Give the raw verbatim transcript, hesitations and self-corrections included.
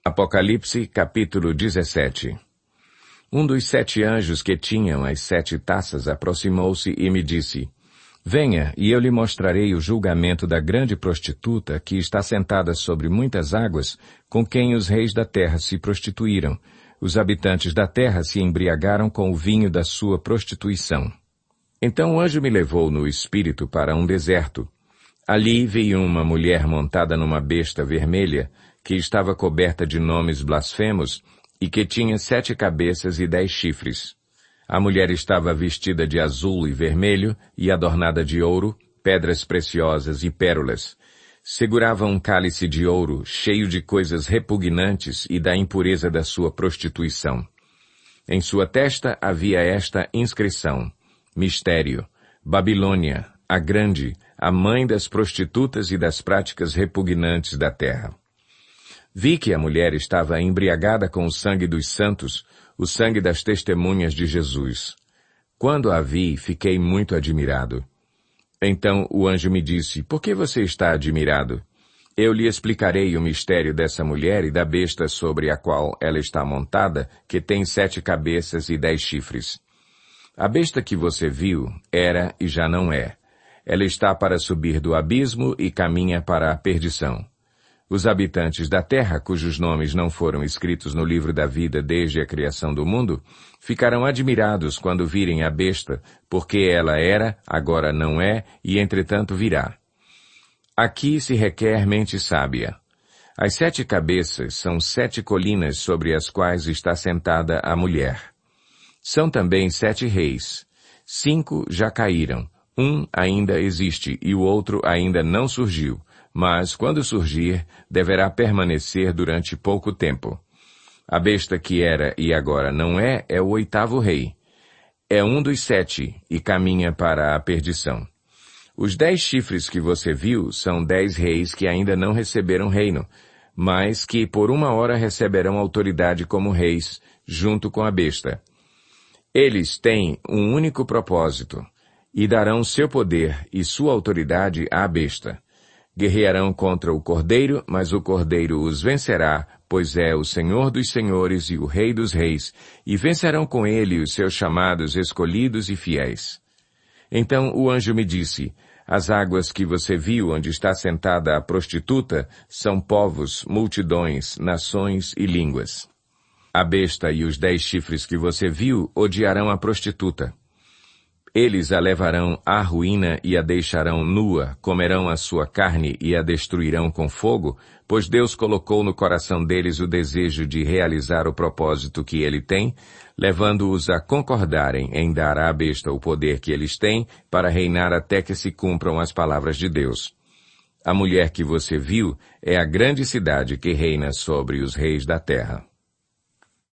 Apocalipse, capítulo dezessete. Um dos sete anjos que tinham as sete taças aproximou-se e me disse: Venha, e eu lhe mostrarei o julgamento da grande prostituta que está sentada sobre muitas águas, com quem os reis da terra se prostituíram. Os habitantes da terra se embriagaram com o vinho da sua prostituição. Então o anjo me levou no espírito para um deserto. Ali vi uma mulher montada numa besta vermelha, que estava coberta de nomes blasfemos e que tinha sete cabeças e dez chifres. A mulher estava vestida de azul e vermelho e adornada de ouro, pedras preciosas e pérolas. Segurava um cálice de ouro cheio de coisas repugnantes e da impureza da sua prostituição. Em sua testa havia esta inscrição: Mistério, Babilônia, a grande, a mãe das prostitutas e das práticas repugnantes da terra. Vi que a mulher estava embriagada com o sangue dos santos, o sangue das testemunhas de Jesus. Quando a vi, fiquei muito admirado. Então o anjo me disse: Por que você está admirado? Eu lhe explicarei o mistério dessa mulher e da besta sobre a qual ela está montada, que tem sete cabeças e dez chifres. A besta que você viu era e já não é. Ela está para subir do abismo e caminha para a perdição. Os habitantes da terra, cujos nomes não foram escritos no livro da vida desde a criação do mundo, ficarão admirados quando virem a besta, porque ela era, agora não é, e entretanto virá. Aqui se requer mente sábia. As sete cabeças são sete colinas sobre as quais está sentada a mulher. São também sete reis. Cinco já caíram, um ainda existe e o outro ainda não surgiu. Mas, quando surgir, deverá permanecer durante pouco tempo. A besta que era e agora não é, é o oitavo rei. É um dos sete e caminha para a perdição. Os dez chifres que você viu são dez reis que ainda não receberam reino, mas que por uma hora receberão autoridade como reis, junto com a besta. Eles têm um único propósito, e darão seu poder e sua autoridade à besta. Guerrearão contra o Cordeiro, mas o Cordeiro os vencerá, pois é o Senhor dos senhores e o Rei dos reis, e vencerão com ele os seus chamados, escolhidos e fiéis. Então o anjo me disse: As águas que você viu onde está sentada a prostituta são povos, multidões, nações e línguas. A besta e os dez chifres que você viu odiarão a prostituta. Eles a levarão à ruína e a deixarão nua, comerão a sua carne e a destruirão com fogo, pois Deus colocou no coração deles o desejo de realizar o propósito que ele tem, levando-os a concordarem em dar à besta o poder que eles têm para reinar até que se cumpram as palavras de Deus. A mulher que você viu é a grande cidade que reina sobre os reis da terra.